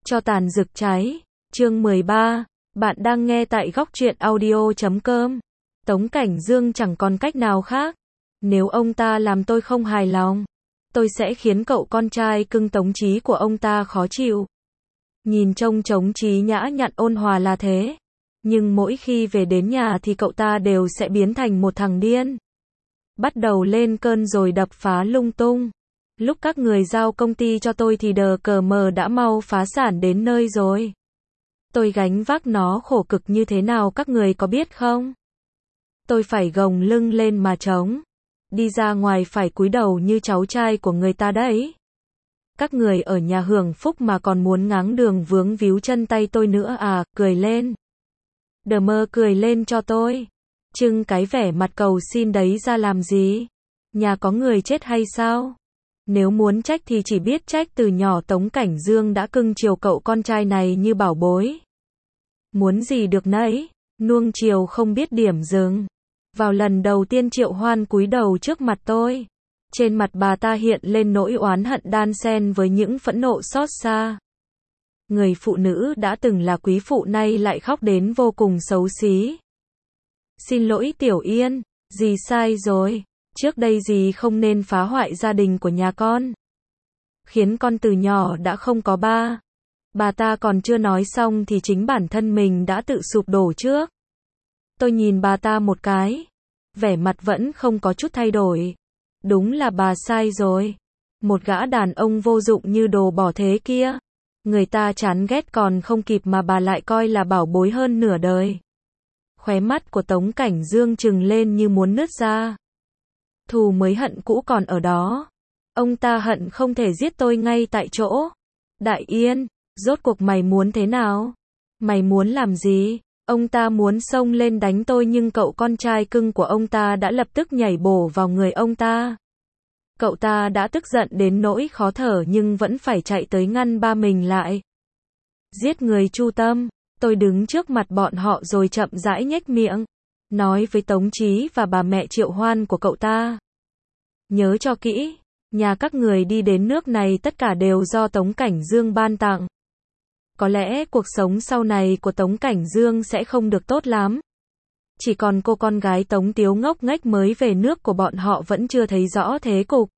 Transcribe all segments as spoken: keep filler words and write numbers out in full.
Cho tàn rực cháy. Chương mười ba. Bạn đang nghe tại góc truyện audio chấm com. Tống Cảnh Dương chẳng còn cách nào khác. Nếu ông ta làm tôi không hài lòng, tôi sẽ khiến cậu con trai cưng Tống Chí của ông ta khó chịu. Nhìn trông Tống Chí nhã nhặn ôn hòa là thế, nhưng mỗi khi về đến nhà thì cậu ta đều sẽ biến thành một thằng điên. Bắt đầu lên cơn rồi đập phá lung tung. Lúc các người giao công ty cho tôi thì đờ cờ mờ đã mau phá sản đến nơi rồi. Tôi gánh vác nó khổ cực như thế nào các người có biết không? Tôi phải gồng lưng lên mà chống. Đi ra ngoài phải cúi đầu như cháu trai của người ta đấy. Các người ở nhà hưởng phúc mà còn muốn ngáng đường vướng víu chân tay tôi nữa à, cười lên. Đờ mơ cười lên cho tôi. Trưng cái vẻ mặt cầu xin đấy ra làm gì? Nhà có người chết hay sao? Nếu muốn trách thì chỉ biết trách từ nhỏ Tống Cảnh Dương đã cưng chiều cậu con trai này như bảo bối. Muốn gì được nấy, nuông chiều không biết điểm dừng. Vào lần đầu tiên Triệu Hoan cúi đầu trước mặt tôi, trên mặt bà ta hiện lên nỗi oán hận đan xen với những phẫn nộ xót xa. Người phụ nữ đã từng là quý phụ nay lại khóc đến vô cùng xấu xí. Xin lỗi Tiểu Yên, dì sai rồi. Trước đây dì không nên phá hoại gia đình của nhà con, khiến con từ nhỏ đã không có ba. Bà ta còn chưa nói xong thì chính bản thân mình đã tự sụp đổ trước. Tôi nhìn bà ta một cái, vẻ mặt vẫn không có chút thay đổi. Đúng là bà sai rồi. Một gã đàn ông vô dụng như đồ bỏ thế kia, người ta chán ghét còn không kịp mà bà lại coi là bảo bối hơn nửa đời. Khóe mắt của Tống Cảnh Dương trừng lên như muốn nứt ra. Thù mới hận cũ còn ở đó. Ông ta hận không thể giết tôi ngay tại chỗ. Đại Yên, rốt cuộc mày muốn thế nào? Mày muốn làm gì? Ông ta muốn xông lên đánh tôi nhưng cậu con trai cưng của ông ta đã lập tức nhảy bổ vào người ông ta. Cậu ta đã tức giận đến nỗi khó thở nhưng vẫn phải chạy tới ngăn ba mình lại. Giết người Chu Tâm. Tôi đứng trước mặt bọn họ rồi chậm rãi nhếch miệng, nói với Tống Chí và bà mẹ Triệu Hoan của cậu ta. Nhớ cho kỹ, nhà các người đi đến nước này tất cả đều do Tống Cảnh Dương ban tặng. Có lẽ cuộc sống sau này của Tống Cảnh Dương sẽ không được tốt lắm. Chỉ còn cô con gái Tống Tiếu ngốc nghếch mới về nước của bọn họ vẫn chưa thấy rõ thế cục.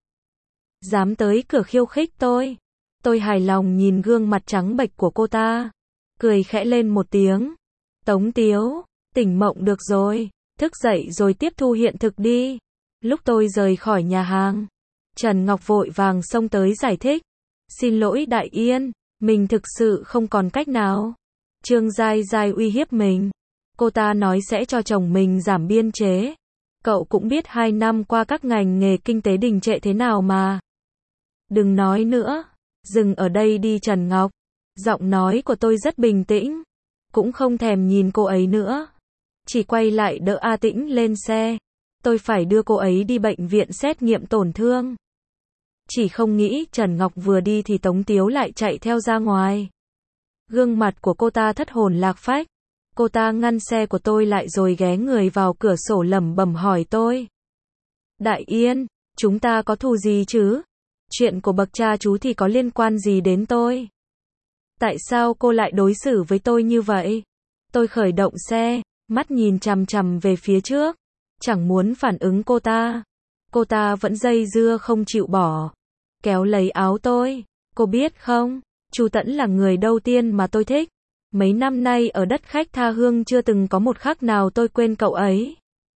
Dám tới cửa khiêu khích tôi. Tôi hài lòng nhìn gương mặt trắng bệch của cô ta, cười khẽ lên một tiếng. Tống Tiếu, tỉnh mộng được rồi, thức dậy rồi tiếp thu hiện thực đi. Lúc tôi rời khỏi nhà hàng, Trần Ngọc vội vàng xông tới giải thích. Xin lỗi Đại Yên, mình thực sự không còn cách nào. Trương Giai Giai uy hiếp mình. Cô ta nói sẽ cho chồng mình giảm biên chế. Cậu cũng biết hai năm qua các ngành nghề kinh tế đình trệ thế nào mà. Đừng nói nữa, dừng ở đây đi Trần Ngọc. Giọng nói của tôi rất bình tĩnh, cũng không thèm nhìn cô ấy nữa. Chỉ quay lại đỡ A Tĩnh lên xe. Tôi phải đưa cô ấy đi bệnh viện xét nghiệm tổn thương. Chỉ không nghĩ Trần Ngọc vừa đi thì Tống Tiếu lại chạy theo ra ngoài. Gương mặt của cô ta thất hồn lạc phách. Cô ta ngăn xe của tôi lại rồi ghé người vào cửa sổ lẩm bẩm hỏi tôi. Đại Yên, chúng ta có thù gì chứ? Chuyện của bậc cha chú thì có liên quan gì đến tôi? Tại sao cô lại đối xử với tôi như vậy? Tôi khởi động xe, mắt nhìn chằm chằm về phía trước, chẳng muốn phản ứng cô ta. Cô ta vẫn dây dưa không chịu bỏ, kéo lấy áo tôi. Cô biết không, Chu Tẫn là người đầu tiên mà tôi thích. Mấy năm nay ở đất khách tha hương chưa từng có một khắc nào tôi quên cậu ấy.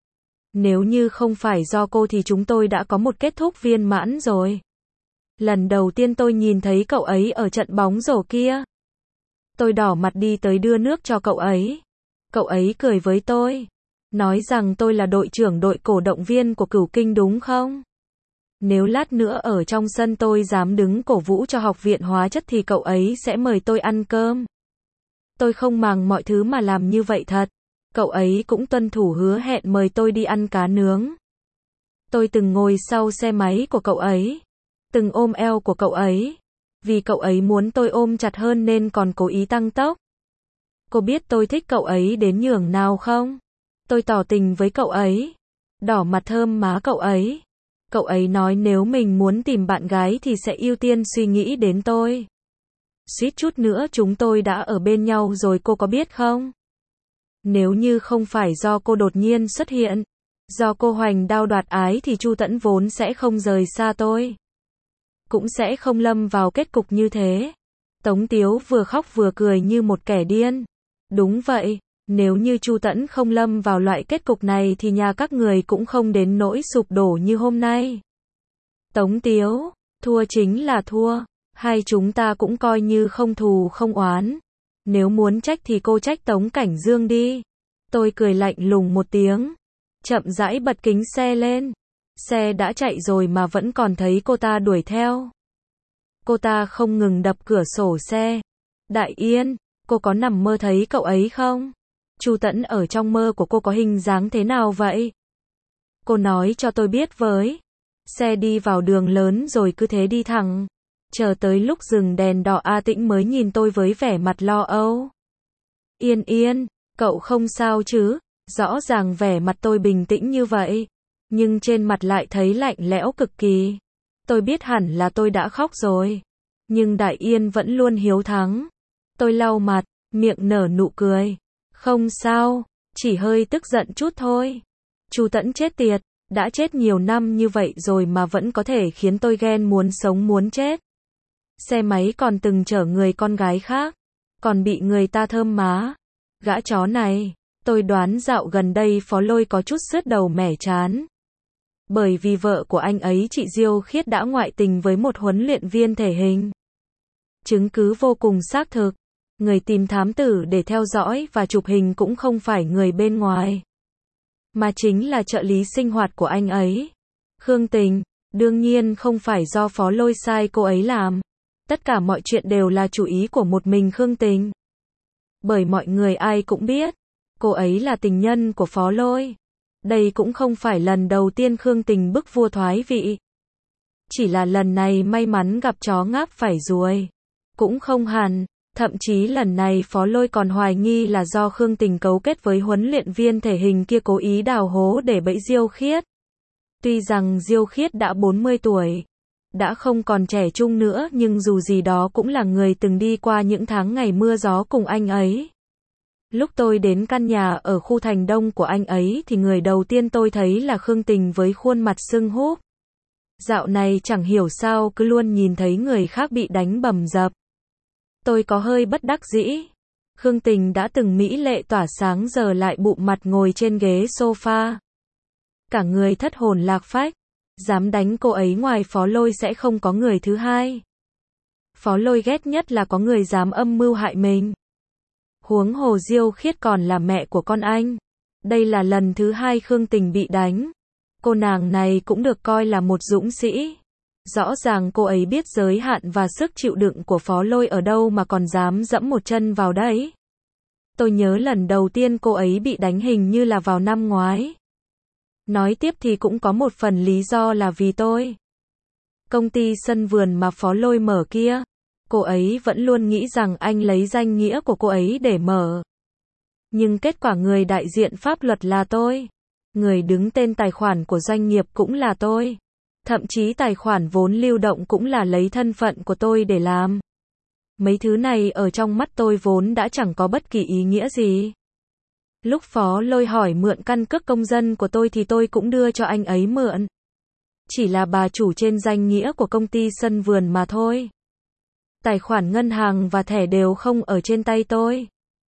Nếu như không phải do cô thì chúng tôi đã có một kết thúc viên mãn rồi. Lần đầu tiên tôi nhìn thấy cậu ấy ở trận bóng rổ kia, tôi đỏ mặt đi tới đưa nước cho cậu ấy. Cậu ấy cười với tôi, nói rằng tôi là đội trưởng đội cổ động viên của Cửu Kinh đúng không? Nếu lát nữa ở trong sân tôi dám đứng cổ vũ cho học viện hóa chất thì cậu ấy sẽ mời tôi ăn cơm. Tôi không màng mọi thứ mà làm như vậy thật. Cậu ấy cũng tuân thủ hứa hẹn mời tôi đi ăn cá nướng. Tôi từng ngồi sau xe máy của cậu ấy, từng ôm eo của cậu ấy. Vì cậu ấy muốn tôi ôm chặt hơn nên còn cố ý tăng tốc. Cô biết tôi thích cậu ấy đến nhường nào không? Tôi tỏ tình với cậu ấy, đỏ mặt thơm má cậu ấy. Cậu ấy nói nếu mình muốn tìm bạn gái thì sẽ ưu tiên suy nghĩ đến tôi. Suýt chút nữa chúng tôi đã ở bên nhau rồi cô có biết không? Nếu như không phải do cô đột nhiên xuất hiện, do cô hoành đao đoạt ái thì Chu Tẫn vốn sẽ không rời xa tôi. Cũng sẽ không lâm vào kết cục như thế. Tống Tiếu vừa khóc vừa cười như một kẻ điên. Đúng vậy, nếu như Chu Tẫn không lâm vào loại kết cục này thì nhà các người cũng không đến nỗi sụp đổ như hôm nay. Tống Tiếu, thua chính là thua, hai chúng ta cũng coi như không thù không oán. Nếu muốn trách thì cô trách Tống Cảnh Dương đi. Tôi cười lạnh lùng một tiếng, chậm rãi bật kính xe lên. Xe đã chạy rồi mà vẫn còn thấy cô ta đuổi theo. Cô ta không ngừng đập cửa sổ xe. Đại Yên, cô có nằm mơ thấy cậu ấy không? Chu Tẫn ở trong mơ của cô có hình dáng thế nào vậy? Cô nói cho tôi biết với. Xe đi vào đường lớn rồi cứ thế đi thẳng. Chờ tới lúc dừng đèn đỏ A Tĩnh mới nhìn tôi với vẻ mặt lo âu. Yên Yên, cậu không sao chứ? Rõ ràng vẻ mặt tôi bình tĩnh như vậy, nhưng trên mặt lại thấy lạnh lẽo cực kỳ. Tôi biết hẳn là tôi đã khóc rồi, nhưng Đại Yên vẫn luôn hiếu thắng. Tôi lau mặt, miệng nở nụ cười. Không sao, chỉ hơi tức giận chút thôi. Chu Tẫn chết tiệt, đã chết nhiều năm như vậy rồi mà vẫn có thể khiến tôi ghen muốn sống muốn chết. Xe máy còn từng chở người con gái khác, còn bị người ta thơm má. Gã chó này, tôi đoán dạo gần đây Phó Lôi có chút sứt đầu mẻ chán. Bởi vì vợ của anh ấy chị Diêu Khiết đã ngoại tình với một huấn luyện viên thể hình. Chứng cứ vô cùng xác thực. Người tìm thám tử để theo dõi và chụp hình cũng không phải người bên ngoài, mà chính là trợ lý sinh hoạt của anh ấy. Khương Tình, đương nhiên không phải do Phó Lôi sai cô ấy làm. Tất cả mọi chuyện đều là chủ ý của một mình Khương Tình. Bởi mọi người ai cũng biết, cô ấy là tình nhân của Phó Lôi. Đây cũng không phải lần đầu tiên Khương Tình bức vua thoái vị. Chỉ là lần này may mắn gặp chó ngáp phải ruồi. Cũng không hẳn, thậm chí lần này Phó Lôi còn hoài nghi là do Khương Tình cấu kết với huấn luyện viên thể hình kia cố ý đào hố để bẫy Diêu Khiết. Tuy rằng Diêu Khiết đã bốn mươi tuổi, đã không còn trẻ trung nữa, nhưng dù gì đó cũng là người từng đi qua những tháng ngày mưa gió cùng anh ấy. Lúc tôi đến căn nhà ở khu Thành Đông của anh ấy thì người đầu tiên tôi thấy là Khương Tình với khuôn mặt sưng húp. Dạo này chẳng hiểu sao cứ luôn nhìn thấy người khác bị đánh bầm dập. Tôi có hơi bất đắc dĩ. Khương Tình đã từng mỹ lệ tỏa sáng giờ lại bụm mặt ngồi trên ghế sofa. Cả người thất hồn lạc phách. Dám đánh cô ấy ngoài Phó Lôi sẽ không có người thứ hai. Phó Lôi ghét nhất là có người dám âm mưu hại mình. Huống hồ Diêu Khiết còn là mẹ của con anh. Đây là lần thứ hai Khương Tình bị đánh. Cô nàng này cũng được coi là một dũng sĩ. Rõ ràng cô ấy biết giới hạn và sức chịu đựng của Phó Lôi ở đâu mà còn dám dẫm một chân vào đấy. Tôi nhớ lần đầu tiên cô ấy bị đánh hình như là vào năm ngoái. Nói tiếp thì cũng có một phần lý do là vì tôi. Công ty sân vườn mà Phó Lôi mở kia, cô ấy vẫn luôn nghĩ rằng anh lấy danh nghĩa của cô ấy để mở. Nhưng kết quả người đại diện pháp luật là tôi. Người đứng tên tài khoản của doanh nghiệp cũng là tôi. Thậm chí tài khoản vốn lưu động cũng là lấy thân phận của tôi để làm. Mấy thứ này ở trong mắt tôi vốn đã chẳng có bất kỳ ý nghĩa gì. Lúc Phó Lôi hỏi mượn căn cước công dân của tôi thì tôi cũng đưa cho anh ấy mượn. Chỉ là bà chủ trên danh nghĩa của công ty sân vườn mà thôi. Tài khoản ngân hàng và thẻ đều không ở trên tay tôi.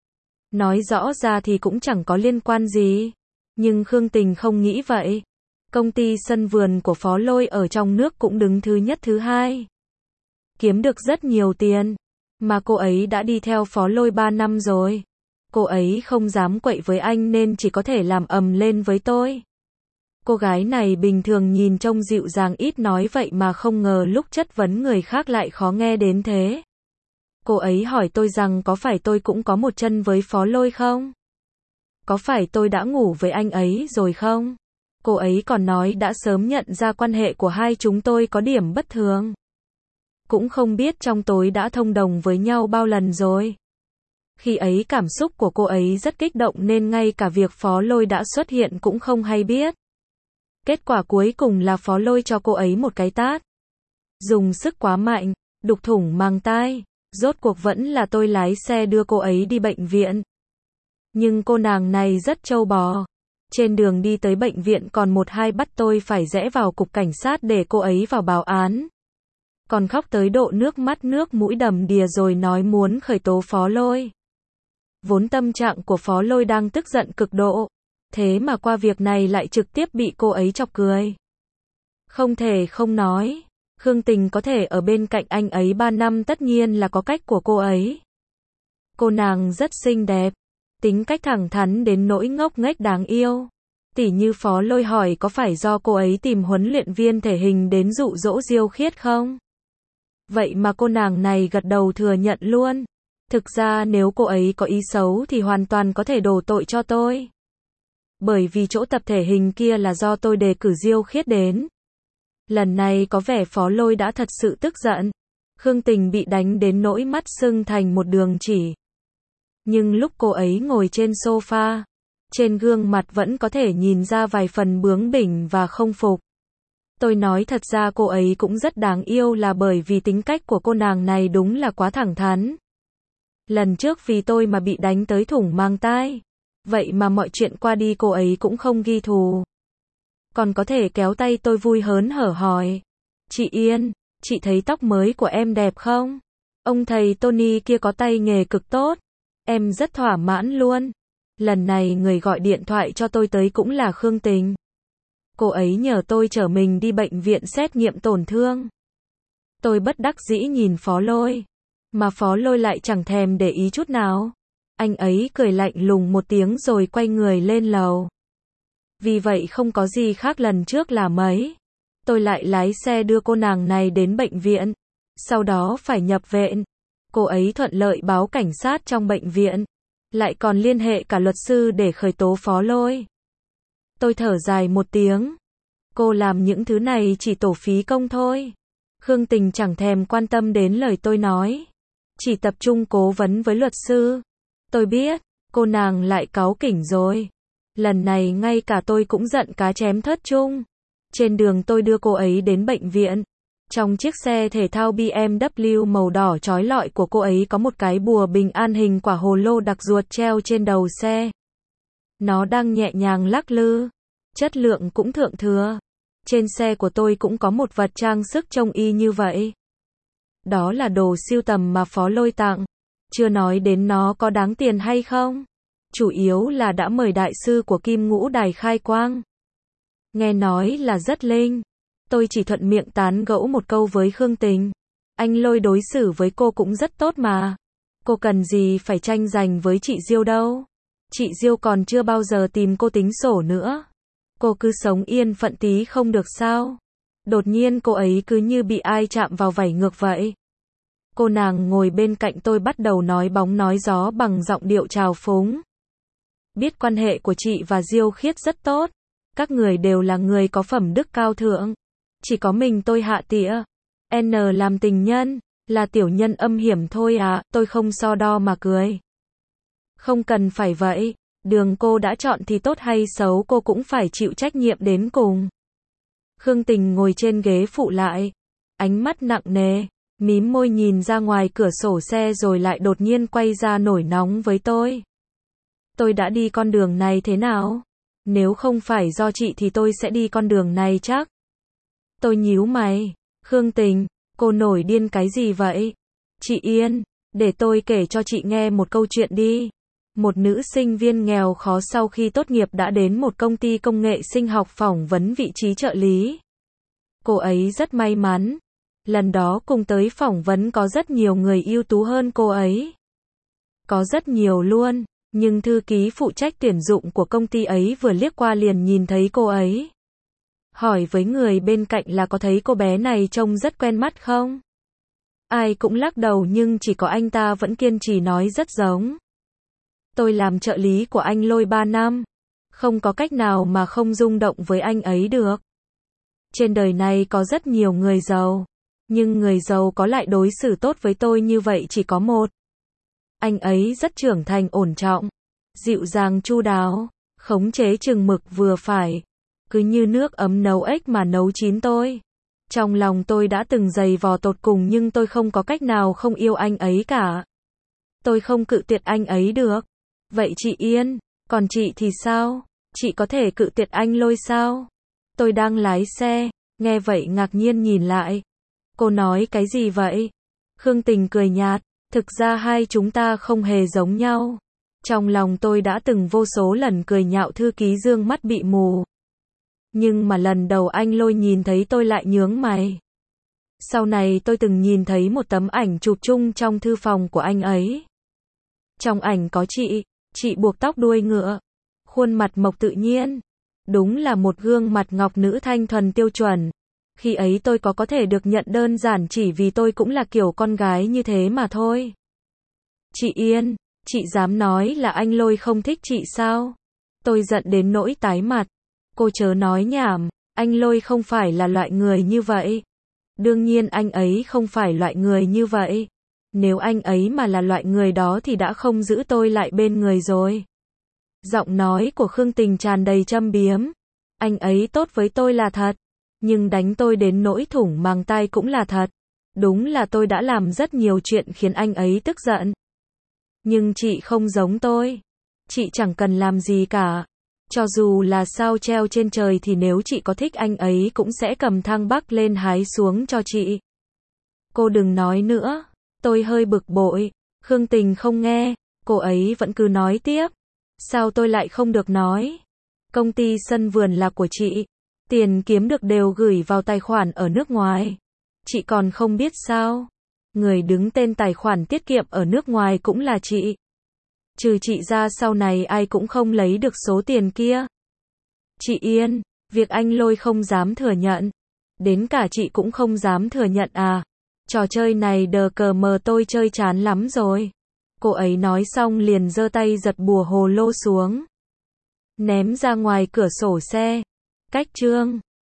Nói rõ ra thì cũng chẳng có liên quan gì. Nhưng Khương Tình không nghĩ vậy. Công ty sân vườn của Phó Lôi ở trong nước cũng đứng thứ nhất thứ hai. Kiếm được rất nhiều tiền. Mà cô ấy đã đi theo Phó Lôi ba năm rồi. Cô ấy không dám quậy với anh nên chỉ có thể làm ầm lên với tôi. Cô gái này bình thường nhìn trông dịu dàng ít nói vậy mà không ngờ lúc chất vấn người khác lại khó nghe đến thế. Cô ấy hỏi tôi rằng có phải tôi cũng có một chân với Phó Lôi không? Có phải tôi đã ngủ với anh ấy rồi không? Cô ấy còn nói đã sớm nhận ra quan hệ của hai chúng tôi có điểm bất thường. Cũng không biết trong tối đã thông đồng với nhau bao lần rồi. Khi ấy cảm xúc của cô ấy rất kích động nên ngay cả việc Phó Lôi đã xuất hiện cũng không hay biết. Kết quả cuối cùng là Phó Lôi cho cô ấy một cái tát. Dùng sức quá mạnh, đục thủng mang tai. Rốt cuộc vẫn là tôi lái xe đưa cô ấy đi bệnh viện. Nhưng cô nàng này rất trâu bò. Trên đường đi tới bệnh viện còn một hai bắt tôi phải rẽ vào cục cảnh sát để cô ấy vào báo án. Còn khóc tới độ nước mắt nước mũi đầm đìa rồi nói muốn khởi tố Phó Lôi. Vốn tâm trạng của Phó Lôi đang tức giận cực độ. Thế mà qua việc này lại trực tiếp bị cô ấy chọc cười. Không thể không nói. Khương Tình có thể ở bên cạnh anh ấy ba năm tất nhiên là có cách của cô ấy. Cô nàng rất xinh đẹp. Tính cách thẳng thắn đến nỗi ngốc nghếch đáng yêu. Tỉ như Phó Lôi hỏi có phải do cô ấy tìm huấn luyện viên thể hình đến dụ dỗ Diêu Khiết không? Vậy mà cô nàng này gật đầu thừa nhận luôn. Thực ra nếu cô ấy có ý xấu thì hoàn toàn có thể đổ tội cho tôi. Bởi vì chỗ tập thể hình kia là do tôi đề cử Diêu Khiết đến. Lần này có vẻ Phó Lôi đã thật sự tức giận. Khương Tình bị đánh đến nỗi mắt sưng thành một đường chỉ. Nhưng lúc cô ấy ngồi trên sofa, trên gương mặt vẫn có thể nhìn ra vài phần bướng bỉnh và không phục. Tôi nói thật ra cô ấy cũng rất đáng yêu là bởi vì tính cách của cô nàng này đúng là quá thẳng thắn. Lần trước vì tôi mà bị đánh tới thủng mang tai. Vậy mà mọi chuyện qua đi cô ấy cũng không ghi thù. Còn có thể kéo tay tôi vui hớn hở hỏi. Chị Yên, chị thấy tóc mới của em đẹp không? Ông thầy Tony kia có tay nghề cực tốt. Em rất thỏa mãn luôn. Lần này người gọi điện thoại cho tôi tới cũng là Khương Tình. Cô ấy nhờ tôi chở mình đi bệnh viện xét nghiệm tổn thương. Tôi bất đắc dĩ nhìn Phó Lôi. Mà Phó Lôi lại chẳng thèm để ý chút nào. Anh ấy cười lạnh lùng một tiếng rồi quay người lên lầu. Vì vậy không có gì khác lần trước là mấy. Tôi lại lái xe đưa cô nàng này đến bệnh viện. Sau đó phải nhập viện. Cô ấy thuận lợi báo cảnh sát trong bệnh viện. Lại còn liên hệ cả luật sư để khởi tố Phó Lôi. Tôi thở dài một tiếng. Cô làm những thứ này chỉ tổ phí công thôi. Khương Tình chẳng thèm quan tâm đến lời tôi nói. Chỉ tập trung cố vấn với luật sư. Tôi biết, cô nàng lại cáu kỉnh rồi. Lần này ngay cả tôi cũng giận cá chém thớt chung. Trên đường tôi đưa cô ấy đến bệnh viện. Trong chiếc xe thể thao bê em vê màu đỏ chói lọi của cô ấy có một cái bùa bình an hình quả hồ lô đặc ruột treo trên đầu xe. Nó đang nhẹ nhàng lắc lư. Chất lượng cũng thượng thừa. Trên xe của tôi cũng có một vật trang sức trông y như vậy. Đó là đồ sưu tầm mà Phó Lôi tặng. Chưa nói đến nó có đáng tiền hay không. Chủ yếu là đã mời đại sư của Kim Ngũ Đài khai quang. Nghe nói là rất linh. Tôi chỉ thuận miệng tán gẫu một câu với Khương Tình. Anh Lôi đối xử với cô cũng rất tốt mà. Cô cần gì phải tranh giành với chị Diêu đâu. Chị Diêu còn chưa bao giờ tìm cô tính sổ nữa. Cô cứ sống yên phận tí không được sao. Đột nhiên cô ấy cứ như bị ai chạm vào vảy ngược vậy. Cô nàng ngồi bên cạnh tôi bắt đầu nói bóng nói gió bằng giọng điệu trào phúng. Biết quan hệ của chị và Diêu Khiết rất tốt. Các người đều là người có phẩm đức cao thượng. Chỉ có mình tôi hạ tỉa. N làm tình nhân, là tiểu nhân âm hiểm thôi à, tôi không so đo mà cười. Không cần phải vậy, đường cô đã chọn thì tốt hay xấu cô cũng phải chịu trách nhiệm đến cùng. Khương Tình ngồi trên ghế phụ lại, ánh mắt nặng nề, mím môi nhìn ra ngoài cửa sổ xe rồi lại đột nhiên quay ra nổi nóng với tôi. Tôi đã đi con đường này thế nào? Nếu không phải do chị thì tôi sẽ đi con đường này chắc. Tôi nhíu mày. Khương Tình, cô nổi điên cái gì vậy? Chị Yên, để tôi kể cho chị nghe một câu chuyện đi. Một nữ sinh viên nghèo khó sau khi tốt nghiệp đã đến một công ty công nghệ sinh học phỏng vấn vị trí trợ lý. Cô ấy rất may mắn. Lần đó cùng tới phỏng vấn có rất nhiều người ưu tú hơn cô ấy. Có rất nhiều luôn, nhưng thư ký phụ trách tuyển dụng của công ty ấy vừa liếc qua liền nhìn thấy cô ấy. Hỏi với người bên cạnh là có thấy cô bé này trông rất quen mắt không? Ai cũng lắc đầu nhưng chỉ có anh ta vẫn kiên trì nói rất giống. Tôi làm trợ lý của anh Lôi ba năm. Không có cách nào mà không rung động với anh ấy được. Trên đời này có rất nhiều người giàu. Nhưng người giàu có lại đối xử tốt với tôi như vậy chỉ có một. Anh ấy rất trưởng thành ổn trọng. Dịu dàng chu đáo. Khống chế chừng mực vừa phải. Cứ như nước ấm nấu ếch mà nấu chín tôi. Trong lòng tôi đã từng giày vò tột cùng nhưng tôi không có cách nào không yêu anh ấy cả. Tôi không cự tuyệt anh ấy được. Vậy chị Yên, còn chị thì sao? Chị có thể cự tuyệt anh Lôi sao? Tôi đang lái xe, nghe vậy ngạc nhiên nhìn lại. Cô nói cái gì vậy? Khương Tình cười nhạt, thực ra hai chúng ta không hề giống nhau. Trong lòng tôi đã từng vô số lần cười nhạo thư ký Dương mắt bị mù. Nhưng mà lần đầu anh Lôi nhìn thấy tôi lại nhướng mày. Sau này tôi từng nhìn thấy một tấm ảnh chụp chung trong thư phòng của anh ấy. Trong ảnh có chị, chị buộc tóc đuôi ngựa, khuôn mặt mộc tự nhiên. Đúng là một gương mặt ngọc nữ thanh thuần tiêu chuẩn. Khi ấy tôi có có thể được nhận đơn giản chỉ vì tôi cũng là kiểu con gái như thế mà thôi. Chị Yên, chị dám nói là anh Lôi không thích chị sao? Tôi giận đến nỗi tái mặt. Cô chớ nói nhảm, anh Lôi không phải là loại người như vậy. Đương nhiên anh ấy không phải loại người như vậy. Nếu anh ấy mà là loại người đó thì đã không giữ tôi lại bên người rồi. Giọng nói của Khương Tình tràn đầy châm biếm. Anh ấy tốt với tôi là thật. Nhưng đánh tôi đến nỗi thủng màng tai cũng là thật. Đúng là tôi đã làm rất nhiều chuyện khiến anh ấy tức giận. Nhưng chị không giống tôi. Chị chẳng cần làm gì cả. Cho dù là sao treo trên trời thì nếu chị có thích anh ấy cũng sẽ cầm thang bắc lên hái xuống cho chị. Cô đừng nói nữa. Tôi hơi bực bội. Khương Tình không nghe. Cô ấy vẫn cứ nói tiếp. Sao tôi lại không được nói? Công ty sân vườn là của chị. Tiền kiếm được đều gửi vào tài khoản ở nước ngoài. Chị còn không biết sao? Người đứng tên tài khoản tiết kiệm ở nước ngoài cũng là chị. Trừ chị ra sau này ai cũng không lấy được số tiền kia. Chị Yên, việc anh Lôi không dám thừa nhận. Đến cả chị cũng không dám thừa nhận à? Trò chơi này đờ cờ mờ tôi chơi chán lắm rồi. Cô ấy nói xong liền giơ tay giật bùa hồ lô xuống. Ném ra ngoài cửa sổ xe. Cách chương